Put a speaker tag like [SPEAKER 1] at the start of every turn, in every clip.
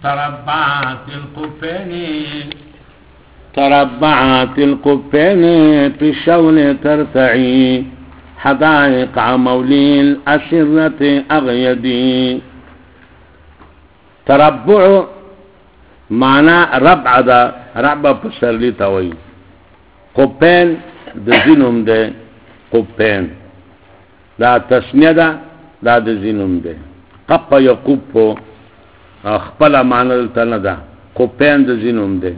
[SPEAKER 1] تربعت القفين في الشون ترتعي حدائق مولي الأسرة أغيدي. تربع معنى ربع دا ربع پسرلی تاوی. قفين د زینوم ده قفين دا تسنیه دا د زینوم ده. قپ یقوپو خپل معنی دلته نه ده. قفين د زینوم ده.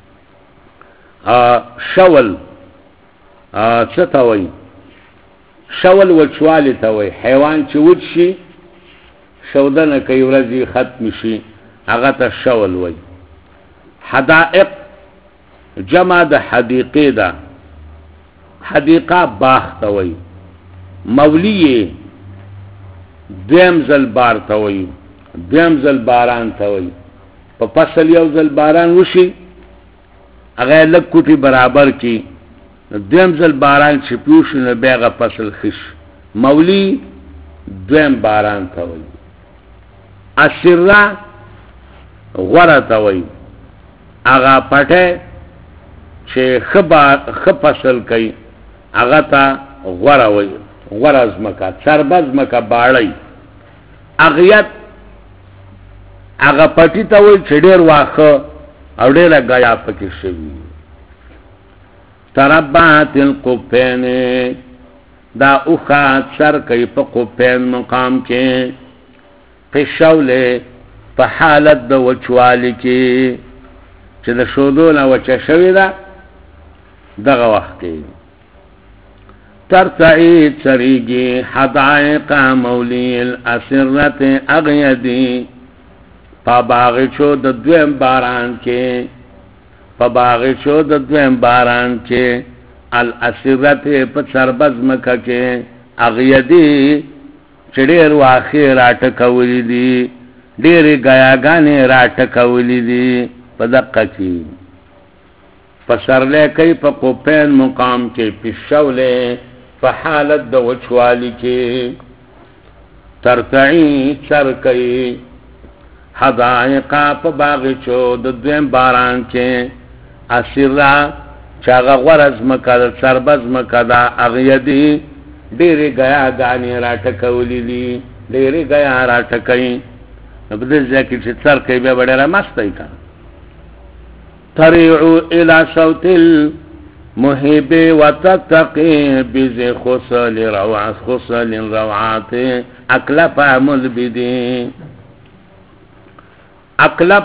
[SPEAKER 1] شول څه ته وایي؟ شول وچوالی ته وایي. حیوان چې وچ شي شودنه کوي ورځې ختم شي هغه ته شول وایي. حدائق جمع د حدیقې ده. حدیقه باغ ته وایي. مولی دویم ځل بار ته وایي. دویم ځل باران ته وایي. په فصل یو ځل باران وشي هغه لږ کوټي برابر کی دویم ځل باران چې پیوش نه بیغه فصل خش مولی دویم باران ته وایي. اسره غوره ته وایي. هغه پټه چې خ فصل کوي هغه ته غوره وایي. غوره ځمکه سربز ځمکه باړی. اغیت هغه پټی ته وایي چې ډېر واښه او ډېره ګیا پکې شوي. تربعت القفين دا اوخه سر کوي په قفين مقام کې په شوله په حالت د وچوالي کې چې د شودو نه وچه شوې ده دغه وخت کې ترتعي چریږي حدائق مولي الأسرة أغيدي. په باغچو د دویم باران کې په باغچو د دویم باران کې الاسرت په سربز مکه کې اغیدی چې ډېر واخې راټکولې دي ډېرې ګیاګانې راټکولې دي په دقه کې پسرلی کوي په قفین مقام کې پشولې په حالت د وچوالي کې ترتعي سر کوي حدائقا په باغچو د دویم باران کې اسره چاغه غرض مکه سربز مکه دا اغیدی ډېرې ګیاګانې راټکولې دي ډېرې ګیا راټکوي نو په دې ځای کې چې سر کوي بیا به ډېره مسته وي که تریعو الى صوت المحب وتتقي بذي خصل روعات اکلف ملبدي. اکلب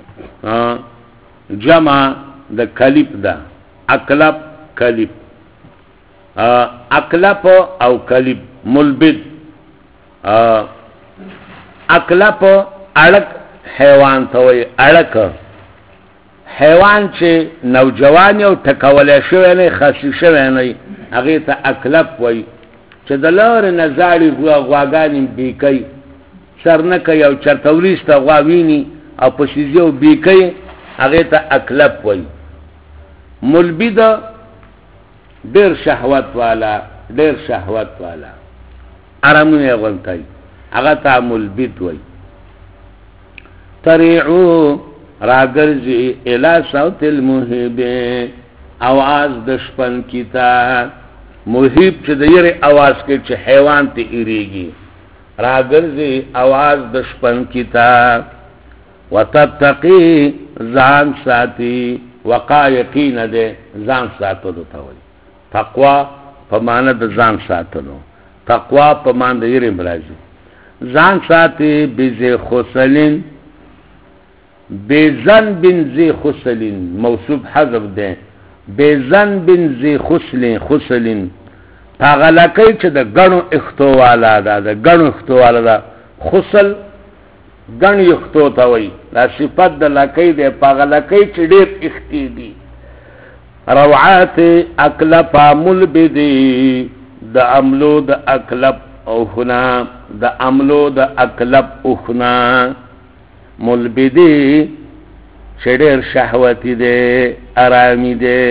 [SPEAKER 1] جمع د کلیب ده. اکلب کلیب اکلب او کلیب ملبد. اکلب اړک حیوان ته وایي. اړک حیوان چې نوجوان او ټکولی شوی نه خاصي شوی نه هغې ته اکلب وایي چې د لارې نه زاړې غواګانې بیکوي سر نه کوي او چرته وریسته غوا ویني او په شیزیو بیکوي هغې ته اکلب وایي. ملبد ډېر شهوت والا ډېر شهوت والا ارامونه یې غونتی هغه ته ملبد وایي. تریعو راګرځي الی صوت المحب اواز د شپن کی تا محب چې د یری اواز کې چې حیوان ته ایریږي راګرځي اواز د شپن کی تا وتتقي ځان ساتي وقا یقین ده ځان ساتلو ته وایي. تقوا په معنی د ځان ساتلو تقوا په معنی د یری راځي. ځان ساتي بذي خسلین بزن بن ذی خسلین موصوب حذف ده بزن بن ذی خسلین پاغلکی چې د گنو اختو والا ده د گنو اختو والا ده خسل گن اختو تا وی لا صفت د لکی ده پاغلکی چې ډیر اختی دی. روعات اکلب ملبدی د عملو د اکلب اوخنا د عملو د اکلب اوخنا ملبدی چې ډېر شهوتي دی ارامي دی.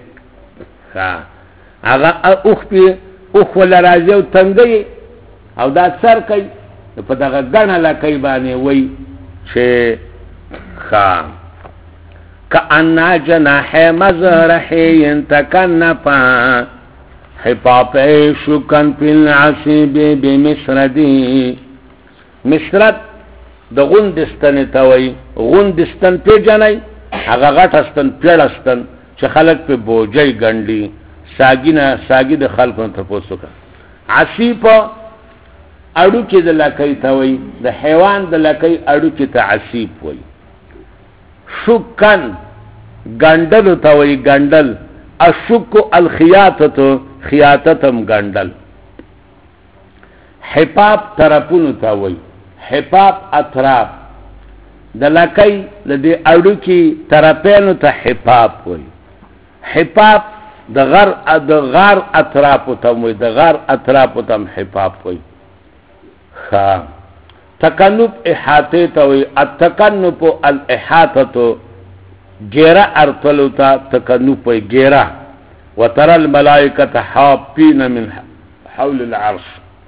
[SPEAKER 1] هغه اوخ وله راځي او تنګوي او دا سر کوي په دغه ګڼه لکۍ باندې وایي چې خام کأنا جناح مزرحی تکنفا حپاپ شکن پی العصیب بمسردی مسرد د غوندستن تاوی غوندستن پی جنای اگا غٹ استن پیڑ استن چه خلق پی بوجای گنڈی ساگی د خلقون تپوسو کا عصیب اڑو کی د لکی تاوی د حیوان د لکی اڑو کی تا عصیب وی شکن گندل تاوی گندل اشکو الخیاتتو خیاتتم گندل حپاپ طرفونو تاوی حپاپ اطراف د لکی د اړو کی طرفینو ته حپاپ وی حپاپ د غار اطراف تم وی د غار اطراف تم حپاپ وی خا تکنب احاطه ته وی التکنب الاحاطه گیرا ارتلو تا تکنب وی گیرا وترى الملائکه حافین من حول العرش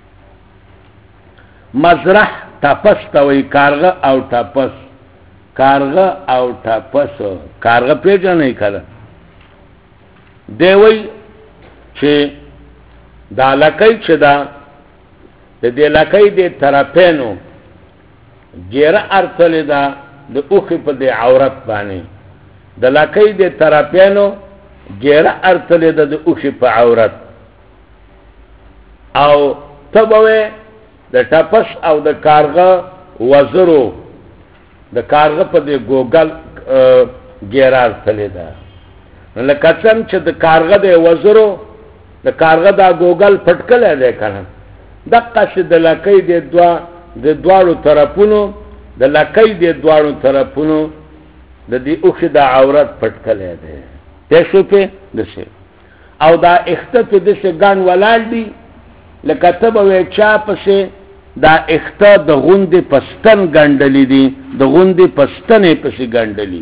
[SPEAKER 1] مزرح تپس توی کارغه او تپس کارغه او تپس کارغه پیژنې کړه دی وی چې دا لکۍ چې دا د دې لکۍ د طرفینو ګیره ارتلې ده د اوخې په دې عورت باندې د لکۍ د طرفینو ګیره ارتلې ده د اوخې په عورت او تبوي د ټپس او د کارغه وزرو د کارغه په د ګوګل ګیرار تللی ده لکه څنګه چې د کارغه د وزرو د کارغه دا ګوګل پټکلی دی که نه دقسې د لکۍ د دواړو طرفونو د لکۍ د دواړو طرفونو د دې اوښې د عورت پټکلی دی پوه شو پې داسې او دا اخته پې داسې ګڼ ولاړ دي لکه ته به وایې چا پسې دا اخته د غوندې پستن ګنډلې دي د غوندې پستنې پسې ګنډلې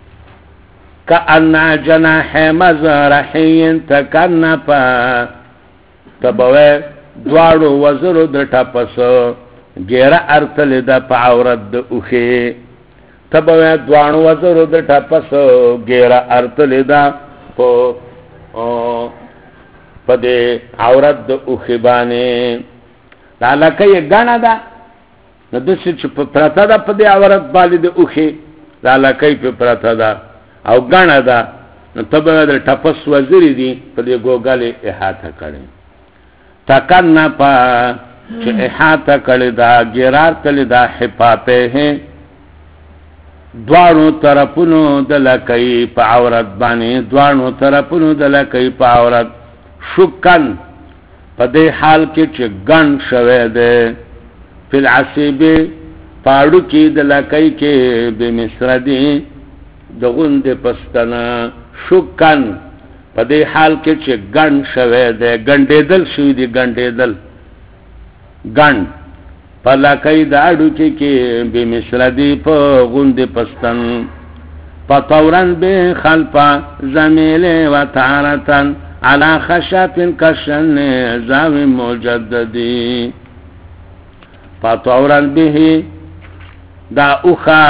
[SPEAKER 1] کأنا جناح مزرحی تکنفا ته به وایې دواړو وزرو د ټپس ګیره ارتلې ده په عورت د اوښې ته به وایې دواړو وزرو د ټپس ګیره ارتلې ده په دې عورت د اوښې باندې دا لکه یې ګڼه ده نو داسې چې په پرته ده په دې عورت باندې د اوښې دا لکه یې په پرته ده او ګڼه ده نو ته به د ټپس وزرې دي په دې ګوګل یې احاطه کړې تکنفا چې احاطه کړې ده ګیرار کړې ده حپاپې دواړو طرفونو د لکۍ په عورت باندې دواړو طرفونو د لکۍ په عورت شکن په دې حال کې چې ګڼ شوی دی فی العصیب پاړو کې د لکۍ کې بمسردي د غوندې پستنه شکن په دې حال کې چې ګڼ شوی دی ګنډېدل شوي دي ګنډېدل ګڼ په لکۍ د اړوکې کې بمسردي په غوندې پستن فطورا بخلفا زمیل و تارتن على خشب كشن زاو مجددي فطورا به دا اوخا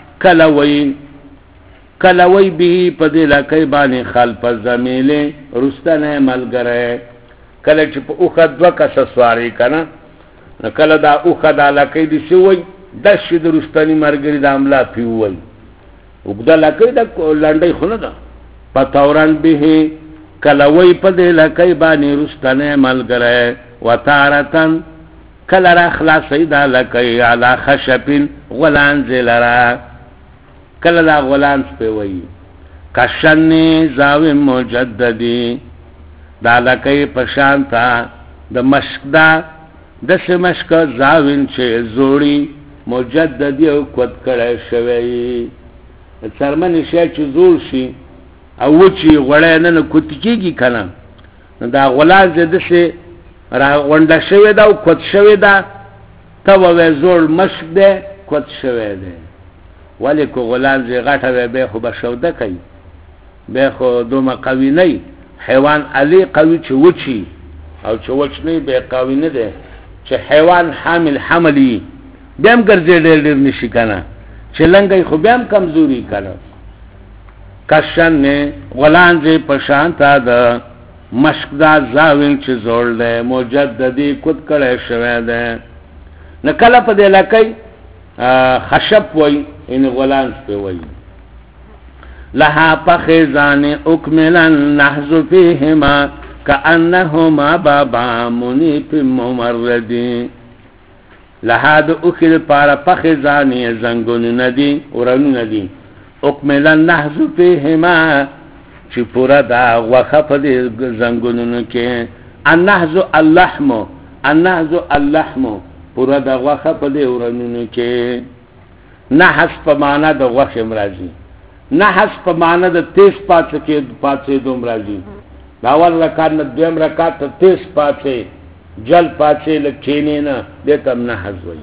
[SPEAKER 1] کلوی به په دې لکۍ باندې خلف زمیله رستنه ملګری کله چې په اوخه دوه کسه سواری کنه کله دا اوخه دا لکۍ دي شوی د شید رستنی مرګری د عمله پیوي وګدا لکۍ د لنډۍ خونه ده فطورا به کلوی په دې لکۍ باندې رستنه ملګری وتارتن کله را خلاصې دا لکۍ علی خشبین غلان زلرا کله دا غلان سپوي کشنی زاوی مجددی دا لکۍ پشانتا د مشک دا د سمشک زاوین چې زوړی مجددی او قد کړه شوی څرمن شي چې زوړ شي او چې غړې نه کوت کیږي کنه دا غلان زده سي را غونډه شوی دا او قد شوی دا ته و زوړ مشک ده قد شوی ده ولی کو غلان زی غټه به خو بشوده کوي به خو دومره قوي نه حیوان علی قوي چې وچی او چې وچ نه به قوي نه ده چې حیوان حامل حملی دیم ګرځي ډېر نشي کنه چلنگی خوبیم کمزوری کنه کشن نه غلانزی پشانتا ده مشک دا زاوین چه زول ده مجددی کد کڑی شوه ده نکلا پا ده لکی خشب وی این غلانز پی وی لها پخیزان اکملن نحزو فیهما کأنهما بابا منیپ ممردی لها دو اکل پارا پخیزانی زنگون ندی ورنو ندی اکملن نحزو فیهما چی پورا دا وخف دی زنگونونو که النحزو اللحمو پورا دا وخف دی ورنونو که نحس پا معنی دا وخ امراضی نحس پا معنی دا تیز پاتse دوم راضی دا اول رکات نا دویم رکات تا تیز پاتse جل پاتse لگ چینی نا دیتا نحس وی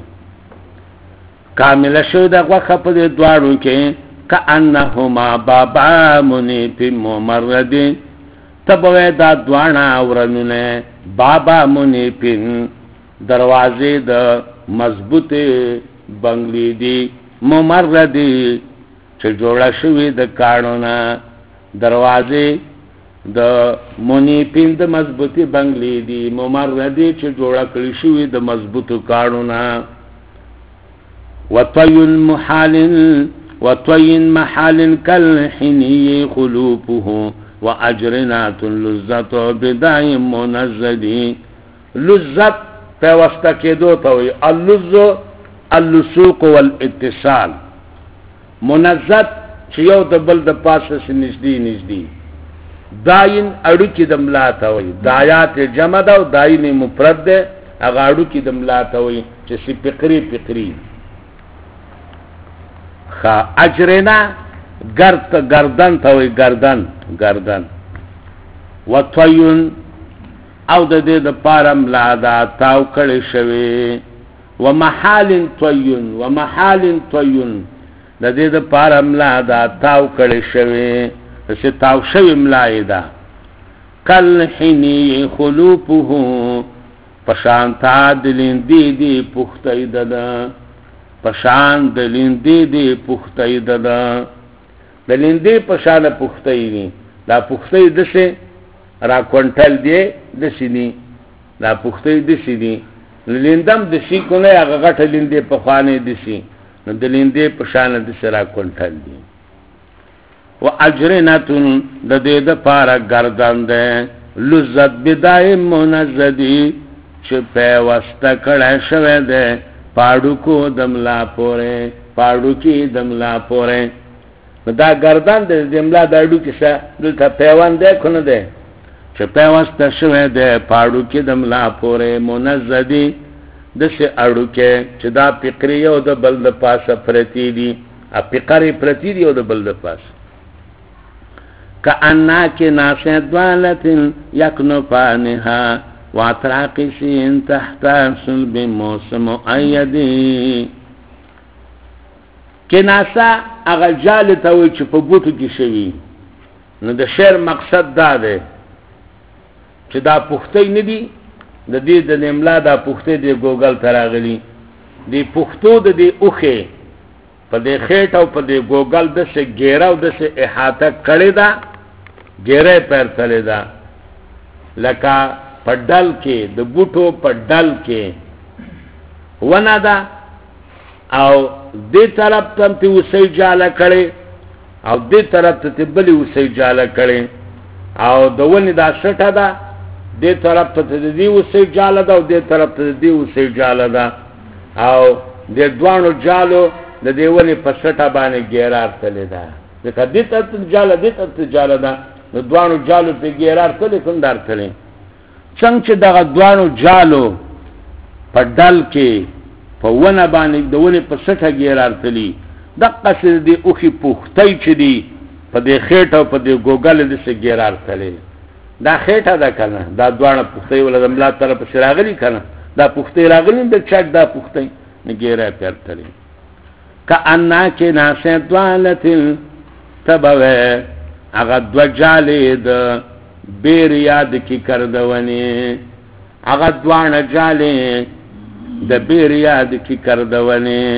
[SPEAKER 1] کامل شو دا وخف دی دوارو که کأنهما بابا منیپ ممردی تبوی دا دوانا ورنونه بابا منیپین دروازه دا مضبوط بنگلی دی ممردی چه جوڑا شوی دا کارنونا دروازه دا منیپین دا مضبوطی بنگلی دی ممردی چه جوڑا کلی شوی دا مضبوط کارنونا وطوين محال كالحني خلوبه وأجرنات لذت بداي منزدي لذت پیوستا کېدو ته وي اللصوق والاتصال منزد چې یو د بل د پاسه نږدې داین اړوکی د ملا ته وي دایات جمع ده او داین مفرد ده هغه اړوکی د ملا ته وي چې سی فقری خا اجرنا گردن تاوی گردن و طویون او د دې د پارم لا دا تاو کړي شوی و محال طویون د دې د پارم لا دا تاو کړي شوی چې تاو شوی ملای دا کل حنی خلوپه پشانتا دلندی دی پختای ددا پشان دلندی دی پختای ددا دلندی پشان پختای نی دا پختای دسه را کونټل دی دسی نی دا پختای دسی نی لندم دسی کنه هغه غټ لندې په خوانه دسی نو دلندی پشان دسه را کونټل دی و اجرناتن د دې د پارا گردان ده لذت بدای منزدی چې په واسطه کړه شوه ده پاړو کو دملا پوره پاړو کی دملا پوره دا گردان د دملا دړو کې څه دلته پیوان ده کنه ده چې په واسطه شوه ده پاړو کی دملا پوره منزدی د څه اړو کې چې دا فکری او د بل د پاسه پرتی دي ا فکری پرتی دي او د بل د پاسه كأنك ناسه دوالة يكنفانها واتراقسين تحت صلب موسم ايدي کناسا اغا جال تاوی چه پا بوتو کی شوی نو دا شعر مقصد دا ده چه دا پختی ندی دا دی دا نملا دا پختی دی گوگل تراغلی دی پختو دا دی اوخی پا دی خیٹ او پا دی گوگل دا سے گیرا و دا سے احاطه کڑی دا گیره پر تلی دا لکا پا ڈل کے دا بوٹو پا ڈل کے ونا دا او دی طرف تم تی اسی جالا کڑی او دی طرف تی بلی اسی جالا کڑی او دا ونی دا سٹا دا دی طرف تی دی اسی جالا دا او دی طرف تی دی اسی جالا دا او دی دوانو جالو دا دی ونی پا سٹا بانی گیرار تلی دا دیکھا دی طرف تی جالا دا دا دوانو جالو پی گیرار تلی کندار تلی چنگ چه دا دوانو جالو پا ڈل کے پا ونه بانی دا ونی پا سٹا گیرار تلی دا قصد دی اوخی پوختای چه دی پا دی خیٹا پا دی گوگل دی سے گیرار تلی دا خیٹا دا کنا دا دوانو پوختای والا دا ملا طرف سے راغلی کنا دا پوختای راغلی دا چاک دا پوختای نگیرار پیر تلی که انا که ناسه دوالتل تبوه اغا دو جالی دا بیر یاد کی کردونی اغا دوان جالی دا بیر یاد کی کردونی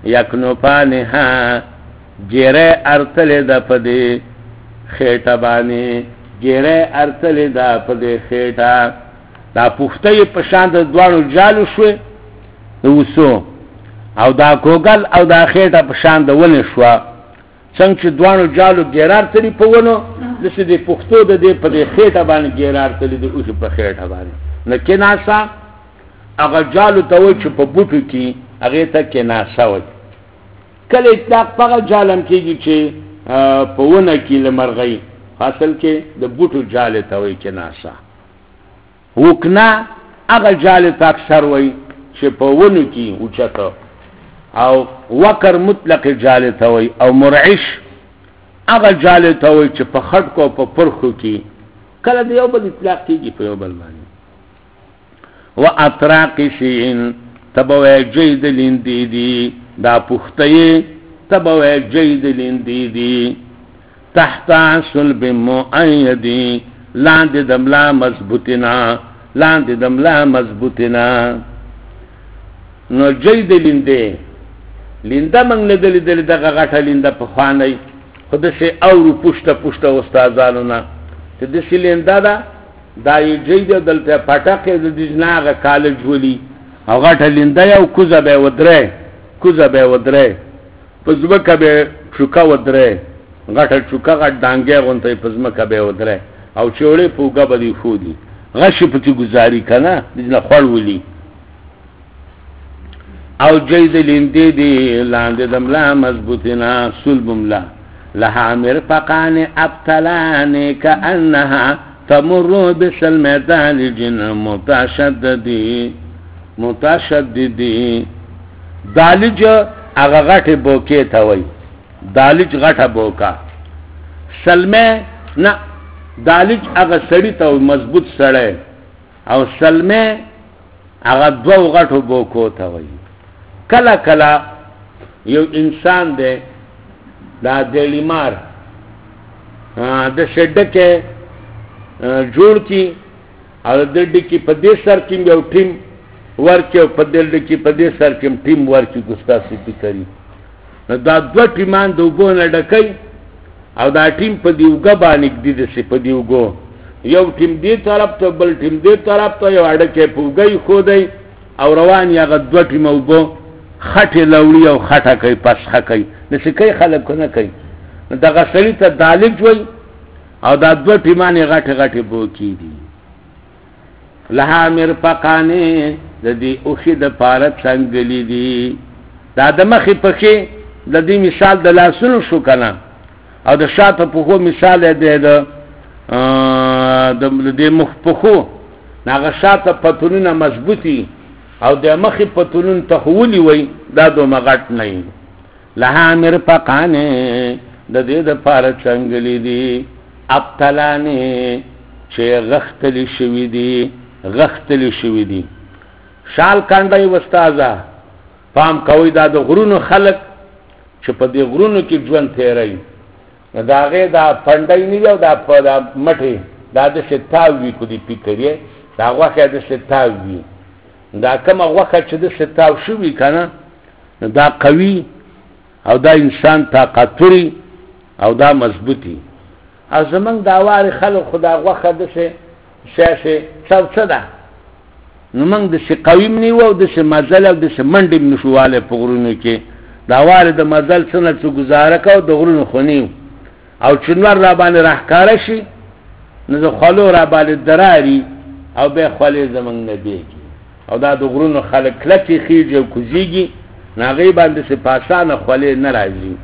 [SPEAKER 1] یکنفانها جره ارتل دا پده خیٹا بانی جره ارتل دا پده خیٹا دا پخته پشاند دوانو جالو شوی دوسو او دا کوگل او دا خیٹا پشاند ونی شوا څنګه چې دوانو جالو ګیرار تلی په ونو لسه دې پښتو د دې په دې خېټه باندې ګیرار تلی د اوس په خېټه باندې نه کې ناسا هغه جالو ته وای چې په بوټو کې هغه ته کې ناسا وای کله اطلاق په جالم کېږي چې په ونه کې لمرغۍ حاصل کې د بوټو جال ته وای کې ناسا وکنا هغه جال ته اکثر وای چې په ونو کې اوچته او وکر مطلق جال توي او مرعش هغه جال توي چې په خټ کو په پرخو کې کله دی یو بل اطلاق کیږي په یو بل باندې واطراق شین تبوي جيد لیندي دا پختي تبوي جيد لیندي تحت صلب مؤيد لاندې دملا مضبوطنا لاندې دملا مضبوطنا نو جيد لیندي لیندا منګ نه دلی دغه غټه لیندا په خوانای خود سه او پښته استادانو نه چې د سلیندا دا یې جید دلته پټاکې د دجناغه کالج ولي او غټه لیندا یو کوزه به ودره پزمکه به شوکا ودره غټه شوکا غټ دانګه غونته پزمکه به ودره او چوړې پوګه بدی خودي غش پتی گزاري کنه دجنه خړ ولي او جید لیندی دی لاندې دملا مضبوطنا سلبملا لها مرفقان ابتلان كأنها تمر بسلم دالج متشددی دالج اغا غټ بوکې ته وای دالج غټه بوکا سلمه نه دالج اغا سړی ته مضبوط سړی او سلمه اغا دو غټو بوکو ته وای کلا کلا یو انسان دی دا دیلیمار د شډکه جوړ کی او د ډکی په دې سر کې یو ټیم ورکه په دې ډکی په دې سر کې ټیم ورکی ګستا سپی کوي دا دوه ټیمان د وګونه ډکای او دا ټیم په دیوګه باندې د دې په دیوګو یو ټیم دې طرف ته بل ټیم دې طرف ته یو اډکه پوګي خو دی او روان یغه دوه ټیم وګو خټه لوړی او خټه کوي پسخه کوي نشي کوي خلک نه کوي دا غسلی ته دالج وای او دا دوه ټیمانه غټه بو کی دي لها مرفقانه د دې اوخي د پارت څنګه لیدي دا د مخې پخې د دې مثال د لاسونو شو کنه او د شاته په خو مثال دی د دې مخ په خو ناغه شاته پتونونه مضبوطی او د مخې پتونون تخولی وای دا دو مغټ نه لها مرفقانه د دې د پارت څنګه لیدي ابتلانه چې غختلی شوی دی شال کانډای وستازا پام کوي دا د غرونو خلق چې په دې غرونو کې ژوند تیري دا غي دا پندای نه یو دا په مټي دا د ستاوی کو دی پکړي دا واخه د ستاوی دا کومه واخه چې د ستاو شوی کنه دا قوي او دا انسان طاقتوري او دا مضبوطي او زمنګ دا واره خلق خدا واخه د شاشه څه ده نو موږ د شي قویم نیو او د شي مزل او د شي منډې نشواله په غرونو کې دا واره د مزل څنګه څو گزاره کو د غرونو خونیو او چنور را باندې راخکار شي نو د خلو را باندې دراري او به خلې زمنګ نه دیږي او دا د غرونو خلک کلکی خيږي او کوزيږي ناغي باندې سي پاسانه خلې ناراضي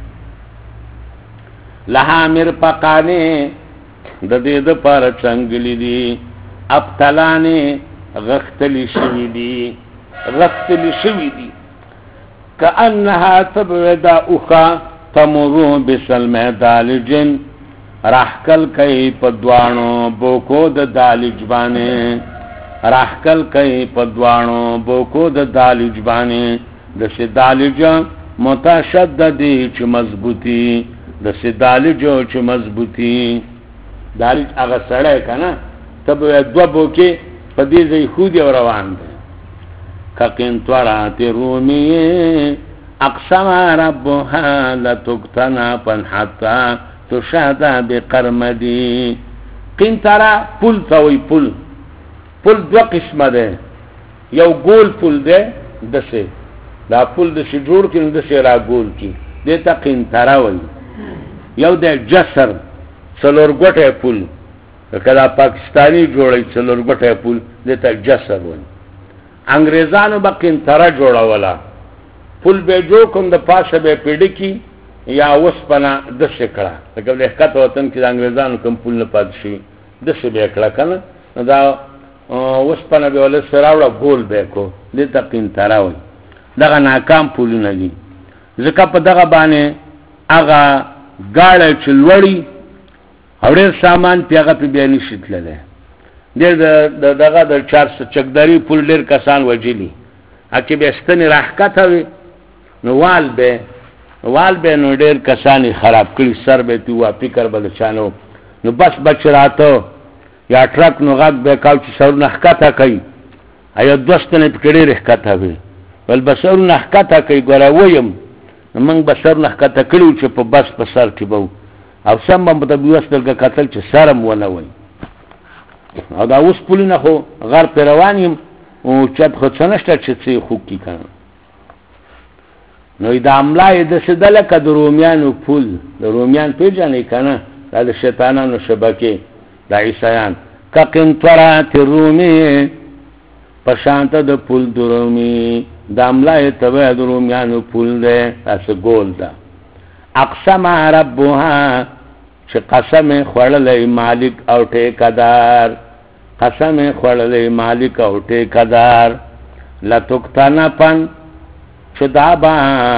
[SPEAKER 1] لها مرفقانه د دې د پار څنګه دي ابتلانه غختلی شوی دی کأنها تبعدا اخا تمرو بسلم دالجن راحکل کئی پدوانو بوکو د دالج بانے راحکل کئی پدوانو بوکو د دالج بانے دسی دالج متشددی چو مضبوطی دسی دالجو چو مضبوطی دالج اغا سڑے کنا تب دو بوکی پدیزی خودی و روان دے کقنطورات رومی اقسم ربها لتقتنفا حتى تشهد بقرمدي. قنطره پل توي پل دو قسمه ده، یو ګول پل ده دسه، دا پل دسه جوړ کړي دسه را ګول کی دته قنطره وای. یو ده جسر څلور ګټه پل، کله پاکستانی جوړي څلور ګټه پل دته جسر وای. انګريزانو به قنطره جوړولا، پل به جوړ کوم د پاسه به پیډ کی یا وسپنا د شکړه، لکه د حقیقت وطن کې د انګريزانو کوم پل نه پات شي د څه به کړه کنه، دا وسپنا به ول سراوړه ګول به کو د تقین تراوي. دغه ناکام پلونه دي، ځکه په دغه باندې هغه گاړه چلوړي اورې سامان پیغه په بیان شتلله. دغه د 400 چکداري پل ډیر کسان وجلی، اکه به ستنی راحکته وي نو وال به نو ډیر کسان خراب کړي، سر به تو فکر بل چانو نو بس بچ راته یا ټرک نو غږ به کاو چې سر نحکته کوي، ایا دوستنه پکړي رحکته وي بل بسر نحکته کوي. ګره ویم موږ بسر نحکته کړو چې په بس په سر کې بو او سم په تبوستل کا قتل چې سرم ونه وي. او دا اوس پولینا خو غر روانیم او چت خو څنشته چې څه خو کی کنه. نو دا عمله د سدله ک د رومیانو پول، د رومیان پیژنې کنه، دا د شیطانانو شبکه د عیسایان ک قنطرات رومي پشانت د پول د رومي، د عمله ته د رومیانو پول ده اس ګول ده. اقسم ربها چې قسم خړلې مالک او ټیکدار، قسم خړلې مالک او ټیکدار لتقتنفا چې دا با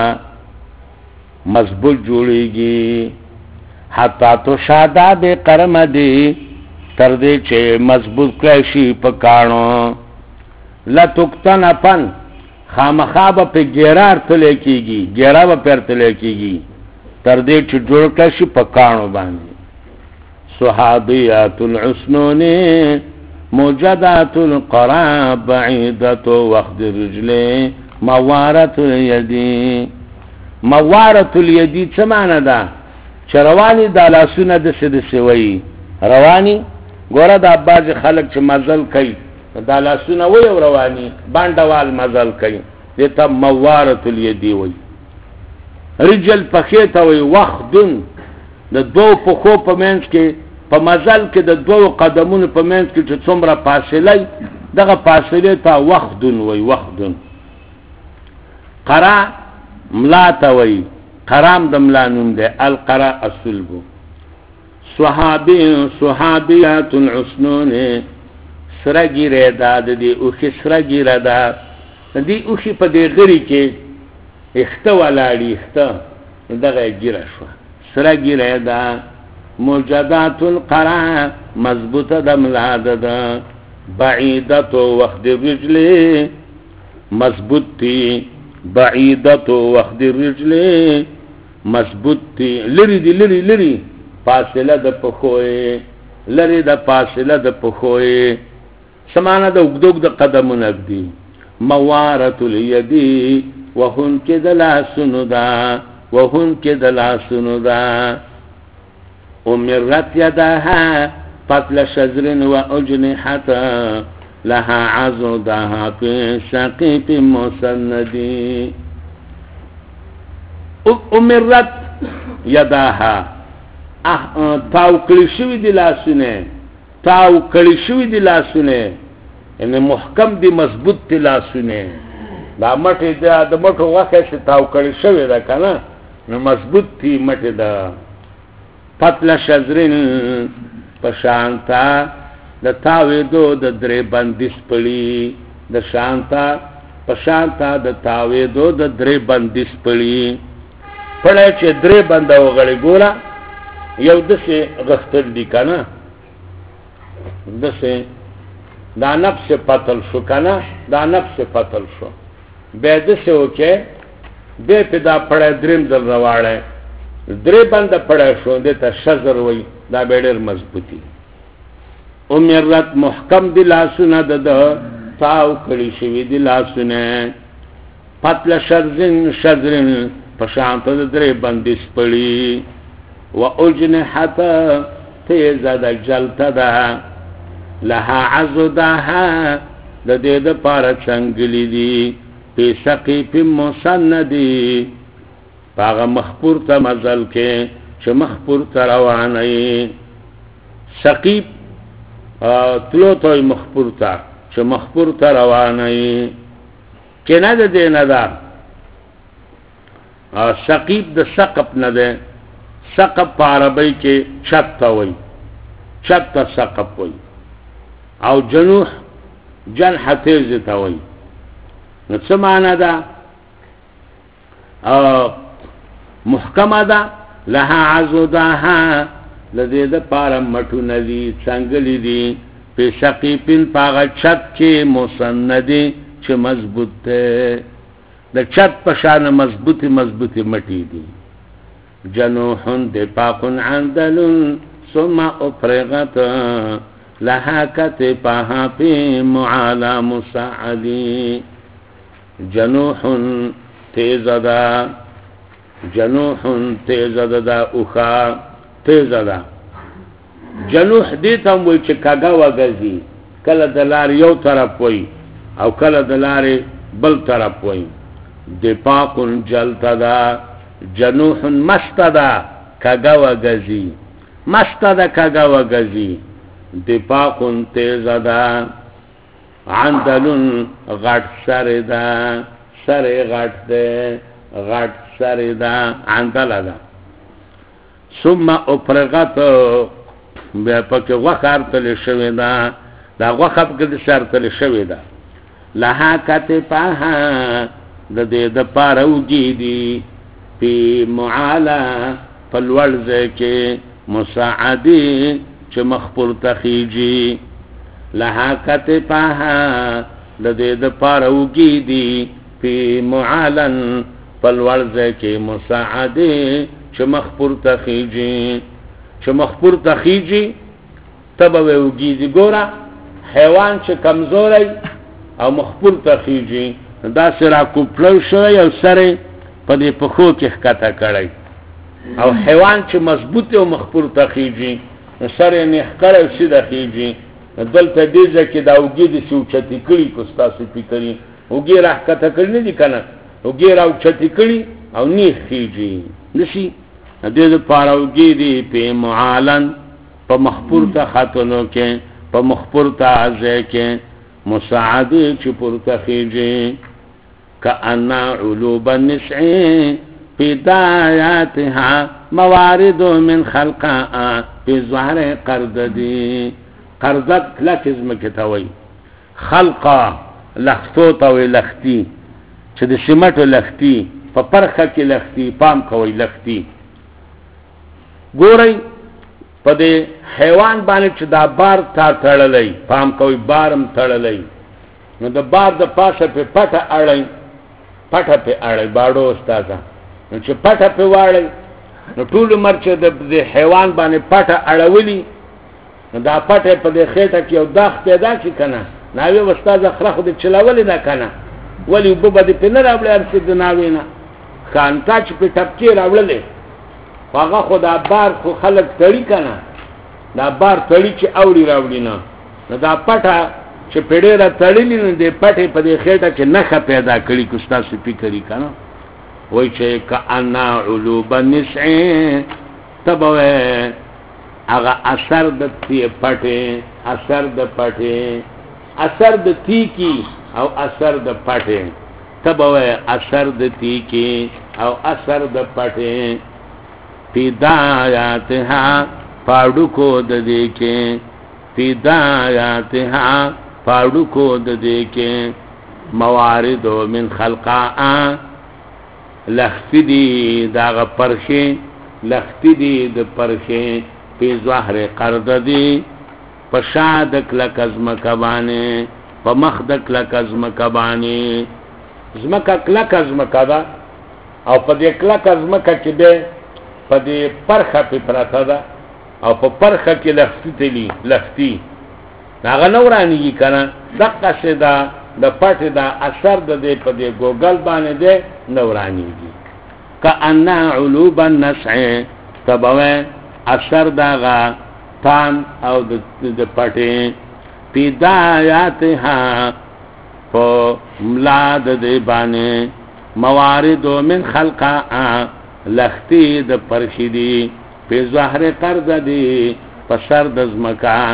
[SPEAKER 1] مضبوط جوړیږي حتی تو شاده به قرمدي تر دې چې مضبوط کړی شي په کانو. لتقتنفا خامخاب په ګیرار تل کېږي، ګیرا به پر تل کېږي تر دې چې جوړ کړی شي په کانو باندې. صحابيات العسنون موجدات القرى بعيدة وخد الرجل موارت الیدی. موارت الیدی څه معنی ده؟ چې رواني د لاسونه د سوي رواني. ګوره دا بعض خلک چې مزل کوي د لاسونه وي او رواني باندوال مزل کوي، دته موارت الیدی وي. رجل پخې ته وي وخدن، د دوه پخو په منځ کې په مزل کې د دوه قدمونو په منځ کې چې څومره فاصله دغه فاصله ته وخدن وي. وخدن قرا ملا ته وي، قرام د ملا نوم ده، القرا الصلب. صحابيات العسنون سرګی ردا د دې او کې سرګی ردا د دې او کې په دې غری کې اخته ولاړی اخته دغه ګیره شو سرګی ردا. موجدات القرا مضبوطه د ملا ده، بعیدت وخد الرجل مضبوطی، بعیدت وخد الرجل مضبوطی، لری دی لری لری فاصله د پخوی، لری د فاصله د پخوی سمانه د وګدوګ د قدمونه دی. موارت الیدی وهن کد لا سندا، وهن کد لا سندا. امرت یدها فصل شجر و اجنحتا لها عضدها في سقيف مسندي. امرت یدها تاو کلی شوی دی لاسونه، تاو کلی شوی دی لاسونه، یعنی محکم دی مضبوط دی لاسونه. دا مټی د مټو واخه چې تاو کلی شوی دا کنه نو مضبوط دی مټی دا. پتل شجرن پشانتا د تاویدو د درې بندیس پړي، د شانتا پشانتا د تاویدو د درې بندیس پړي. پړای چې درې بنده وغړي ګوره یو دسه غختل دی کنه، دسه دا نفس پتل شو کنه، دا نفس پتل شو به دسه وکي به په دا پړای دریم دل رواړې درې بنده پړای شو دته شجر وای، دا به ډېر مضبوطی. امرت محکم دی لاسونه د تاو کړي شوی دی لاسونه. پتل شزرن پشانت در بندش پڑی و اجنحت تیز دا جلت دا لها عزدها دا دید پارا چنگلی دی پی سقیپ مسندی پاغا مخپور تا مزل کے چه مخپور تا روانی سقیپ تلو توی مخپور تا چه مخپور تا روانی که نده ده نده سقیب ده سقب نده سقب پا عربی که چت تا وی چت تا سقب وی او جنوح جنح تیز تا وی نو څه معنی ده محکمه ده لها عزدها لدې د پاره مټونه دي څنګهلی دي په سقیپین پاغه چت کې مسندي چې مضبوط ده د چت په شان مضبوطی مټی دي جنوح د پاکن عندل ثم افرغت لها کتفها فی معالی مساعدی جنوح تیزدا اوخا تیزدا جنوح دیتا هم وی چه کگا وگزی کل دلار یو طرف وی او کل دلار بل طرف وی دپاکن جلتدا جنوح مستدا کگا وگزی مستدا کگا وگزی دپاکن تیزدا عندلن غٹ سر دا سر غٹ دے غٹ سر دا عندل دا ثم افرغت بیا پک وخار تل شوی دا وخب کد سر تل شوی دا لها کتفها د دې د پاروږي دي په معالا فالورز کې مساعدي چې مخبر تخیجی لها کتفها د دې د پاروږي دي په معالن فالورز کې مساعدي چې مخبر تخیجی تبه وږي دي ګوره حیوان چې کمزوري او مخبر تخیجی دا سره کوپلو شوی او سره په دې پخو کې ښکته کړی او حیوان چې مضبوط او مخبر تخیجی سره نه ښکره سیده خیجی دلته دې ځکه دا وږي دي چې اوچتې کړي کو ستاسو فکرې وږي راښکته کړي نه دي که نه وږي راوچتې کړي او نیغ خیجي نشي دې دپاره وږي دي په معالن په مخپورته خطونو کې په مخپورته ځای کې مساعدې چې پورته خیجي كأن علوب النسع في داياتها موارد من خلقها في ظهر قرددي قردد کلک ازمکتوی خلقا لختو تاوی لختی چه ده سمتو لختی پا پرخه که لختی پام کوی لختی گوری پا ده حیوان بانی چه دا بار تا تڑلی پام کوی بارم تڑلی نو ده بار ده پاسه پی پتا اڑی پتا پی اڑی باڑو استازا نو چه پتا پی واڑی نو طول مرچه ده حیوان بانی پتا اڑولی دا پټه په دې خېټه کې یو داغ پیدا شي کنه ناوی استاد اخره خو دې چلاولې نه کنه ولی وب دې په نه راوړل ارڅ د ناوی نه خان تاچ په ټپکی راوړلې هغه خو دا بار خو خلک تړي کنه دا بار تړي چې اوري راوړي نه دا پټه چې پیډه را تړلې نه دې پټه په دې خېټه کې نخ پیدا کړي کو استاد سپیکرې کنه وای چې کأنا علوب النسع تبوه اغا اثر د تی پټه اثر د پټه اثر د تی کی او اثر د پټه تبوه اثر د تی کی او اثر د پټه پیدایاتها پاړو کو د دې کې پیدایاتها پاړو کو د دې کې موارد من خلقا لختی داغ پرخه لختی دی د پرخه پی ظاهر قرددی پا شادک لکزمک بانی پا مخدک لکزمک بانی زمکک لکزمک دا او پا دی لکزمک چی بے پا دی پرخه پی پرتا دا او پا پرخه کی لختی تلی لختی ناغا نورانیگی کنا دقا سی دا د پټ دا اثر د دې په دې ګوګل باندې دی نورانیږي کأن علوب النسع تبوه اثر داغا تان او د پټې پیدایاتها په ملاد دې باندې موارد من خلقا لختی د پرشدي په ظاهر قرض دي په سر د زمکا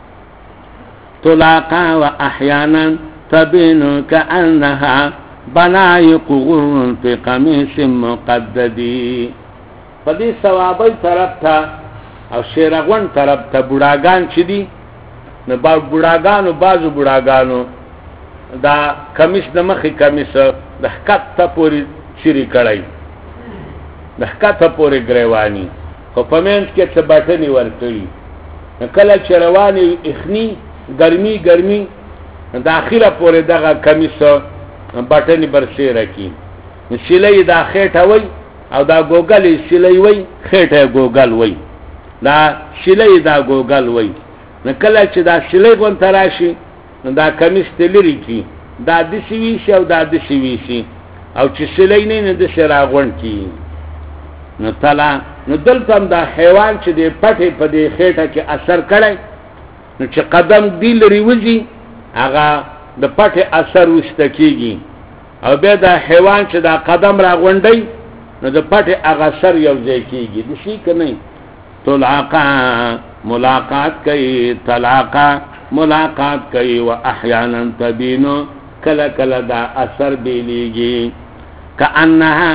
[SPEAKER 1] طلاقا و احيانا تبين كأنها بنايق غر في قميص مقدد پدې ثوابي طرف ته او شیرغون طرف ته بوډاګان چې دي نو با بوډاګانو بازو بوډاګانو دا کمیس د مخې کمیس د حکت پورې چیرې کړی د حکت پورې ګریوانی خو په منځ کې څه بټنې ورکړي کله چې رواني اخني ګرمي د اخره پورې دغه کمیس بټنې برسېره کی سیلې دا خېټه وای او دا ګوګل سیلې وای خېټه ګوګل وای دا سیلې دا ګوګل وای نو کله چې دا سیلې غون تراشي دا کمیس تلری کی دا د سوي شي او دا د سوي شي او چې سیلې نه د شراغون کی نو تعالی نو دلته دا حیوان چې د پټې په دې خېټه کې اثر کړي نو چې قدم دی لري وځي هغه د پټې اثر وشته کیږي او بیا دا حیوان چې دا قدم را غونډي نو د پټې هغه سر یو ځای کیږي د شي کنه طلاقا ملاقات کوي طلاقا ملاقات کوي و احيانا تبینو کله کله دا اثر بیلیږي کأنها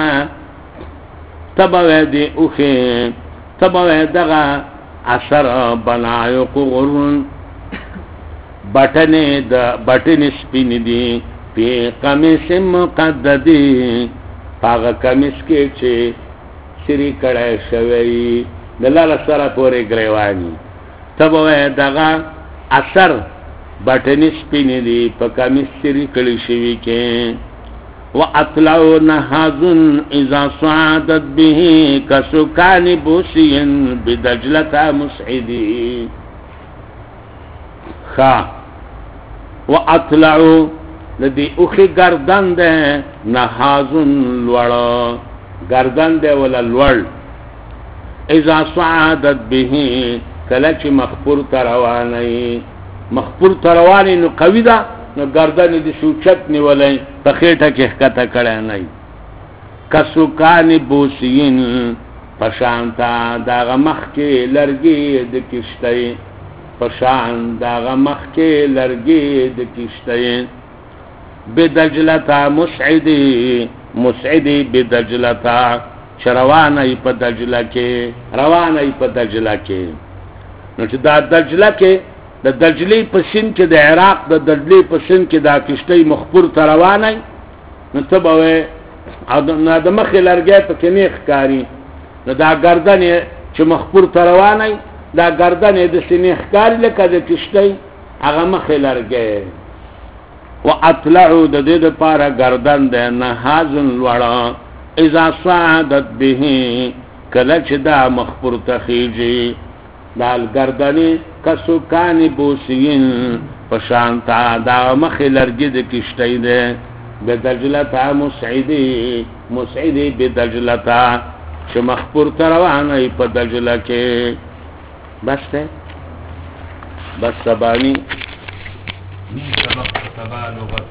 [SPEAKER 1] تبوه دی اوخه تبوه دغه اثر بنایق غرون بټنې سپینې دي په قمیص مقددي هغه قمیص کې چې سری کړه شوی د لاله سره پورې ګریوانی تبوه دغه اثر بټنې سپینې دي په قمیص سری کړي شوی کې واطلعوا نهاز اذا صعدت به كسكان بوسي بدجلة مسعدي خا واطلعوا لدي اخي گردن ده نهاز لوړ گردن ده ولا لوړ اذا صعدت به کله چې مخبور تروانی نو قوی ده نو گردن دې سوچت نیولای په خېټه کې ښکته کړه نه کسوکان بوسین پشانتا داغه مخ کې لرګي د کشتۍ پشان داغه مخ کې لرګي د کشتۍ بدجلتا مسعدی بدجلتا روانه په دجله کې نو چې دا دجله کې د دجلې په سین کې د عراق د دجلې په سین کې دا کشتۍ مخبور روانه نو ته به نو د مخې لرګی په کې نه ښکاري نو دا گردن چې مخبور روانه دا گردن د سینې ښکاري لکه د کشتۍ هغه مخې لرګی واطلعوا د دې لپاره گردن د نهاز لوړ اذا صعدت به کله چې دا مخبور تخیږي دال گردنی کسوکانی بوسین پشانتا دا مخی لرگی دا کشتی ده بدجلتا مسعیدی بدجلتا چه مخبور تروانی پا دجله که بس ده بس سبانی